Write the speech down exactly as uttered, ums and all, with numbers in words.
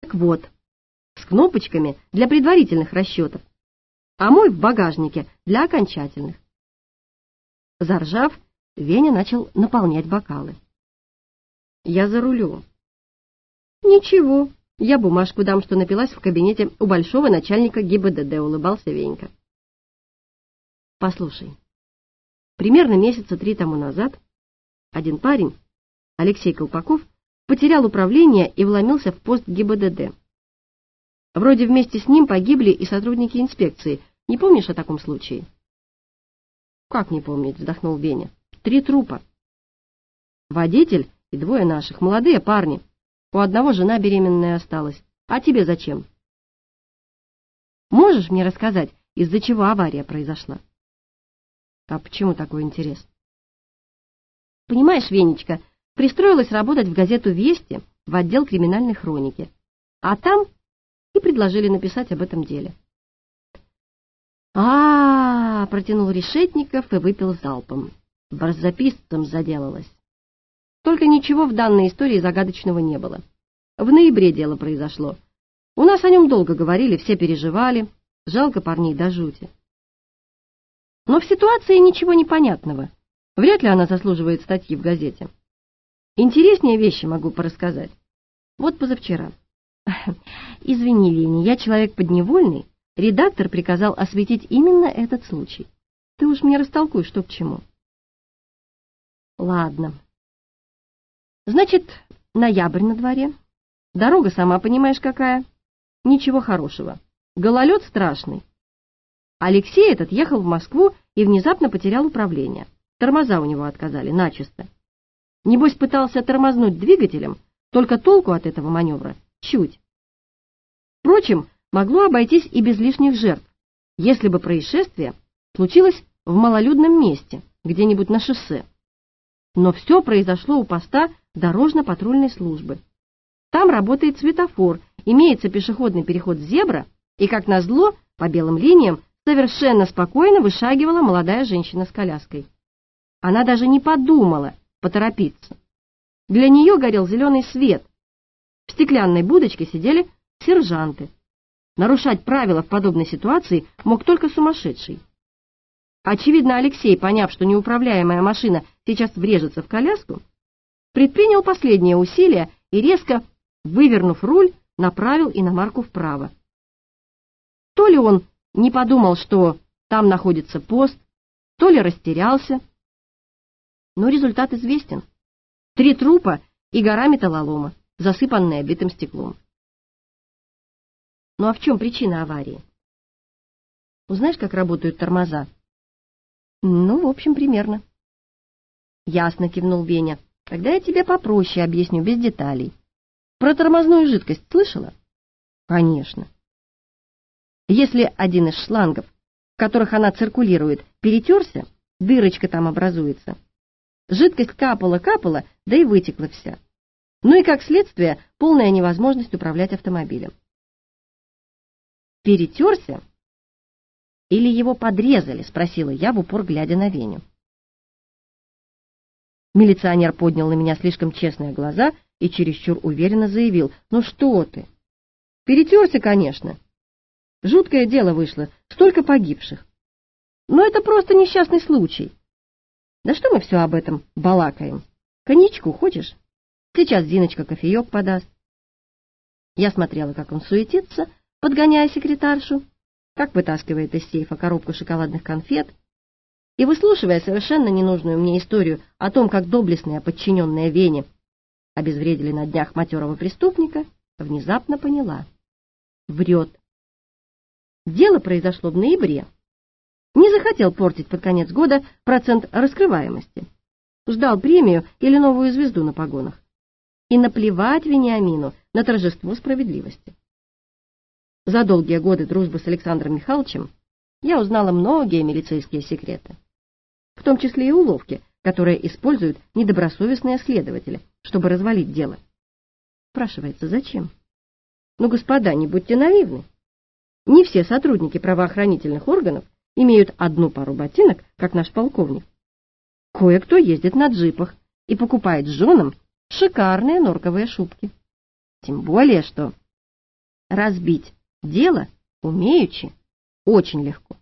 Так вот, с кнопочками для предварительных расчетов, а мой в багажнике для окончательных. Заржав, Веня начал наполнять бокалы. Я за рулем. Ничего, я бумажку дам, что напилась в кабинете у большого начальника ГИБДД, улыбался Венька. Послушай, примерно месяца три тому назад один парень, Алексей Колпаков, потерял управление и вломился в пост ГИБДД. Вроде вместе с ним погибли и сотрудники инспекции. Не помнишь о таком случае? Как не помнить, вздохнул Веня. Три трупа. Водитель и двое наших, молодые парни. У одного жена беременная осталась. А тебе зачем? Можешь мне рассказать, из-за чего авария произошла? А почему такой интерес? Понимаешь, Венечка, пристроилась работать в газету «Вести» в отдел криминальной хроники. А там и предложили написать об этом деле. А, -а, -а протянул Решетников и выпил залпом. Барзаписцем заделалась. Только ничего в данной истории загадочного не было. В ноябре дело произошло. У нас о нем долго говорили, все переживали. Жалко парней до жути. Но в ситуации ничего непонятного. Вряд ли она заслуживает статьи в газете. Интереснее вещи могу порассказать. Вот позавчера. Извини, Леня, я человек подневольный. Редактор приказал осветить именно этот случай. Ты уж мне растолкуй, что к чему. Ладно. Значит, ноябрь на дворе. Дорога, сама понимаешь, какая. Ничего хорошего. Гололед страшный. Алексей этот ехал в Москву и внезапно потерял управление. Тормоза у него отказали начисто. Небось, пытался тормознуть двигателем, только толку от этого маневра чуть. Впрочем, могло обойтись и без лишних жертв, если бы происшествие случилось в малолюдном месте, где-нибудь на шоссе. Но все произошло у поста дорожно-патрульной службы. Там работает светофор, имеется пешеходный переход «Зебра», и, как назло, по белым линиям совершенно спокойно вышагивала молодая женщина с коляской. Она даже не подумала поторопиться. Для нее горел зеленый свет. В стеклянной будочке сидели сержанты. Нарушать правила в подобной ситуации мог только сумасшедший. Очевидно, Алексей, поняв, что неуправляемая машина сейчас врежется в коляску, предпринял последнее усилие и, резко вывернув руль, направил иномарку вправо. То ли он не подумал, что там находится пост, то ли растерялся, но результат известен. Три трупа и гора металлолома, засыпанная битым стеклом. Ну а в чем причина аварии? Узнаешь, как работают тормоза? Ну, в общем, примерно. Ясно, кивнул Веня. Тогда я тебе попроще объясню, без деталей. Про тормозную жидкость слышала? Конечно. Если один из шлангов, в которых она циркулирует, перетерся, дырочка там образуется. Жидкость капала-капала, да и вытекла вся. Ну и, как следствие, полная невозможность управлять автомобилем. «Перетерся? Или его подрезали?» — спросила я, в упор глядя на Веню. Милиционер поднял на меня слишком честные глаза и чересчур уверенно заявил: «Ну что ты? Перетерся, конечно. Жуткое дело вышло, столько погибших. Но это просто несчастный случай. Да что мы все об этом балакаем? Коньячку хочешь? Сейчас Зиночка кофеек подаст». Я смотрела, как он суетится, подгоняя секретаршу, как вытаскивает из сейфа коробку шоколадных конфет, и, выслушивая совершенно ненужную мне историю о том, как доблестные подчиненные Вене обезвредили на днях матерого преступника, внезапно поняла. Врет. Дело произошло в ноябре. Не захотел портить под конец года процент раскрываемости. Ждал премию или новую звезду на погонах. И наплевать Вениамину на торжество справедливости. За долгие годы дружбы с Александром Михайловичем я узнала многие милицейские секреты, в том числе и уловки, которые используют недобросовестные следователи, чтобы развалить дело. Спрашивается, зачем? Ну, господа, не будьте наивны. Не все сотрудники правоохранительных органов имеют одну пару ботинок, как наш полковник. Кое-кто ездит на джипах и покупает женам шикарные норковые шубки. Тем более, что Разбить дело умеючи очень легко.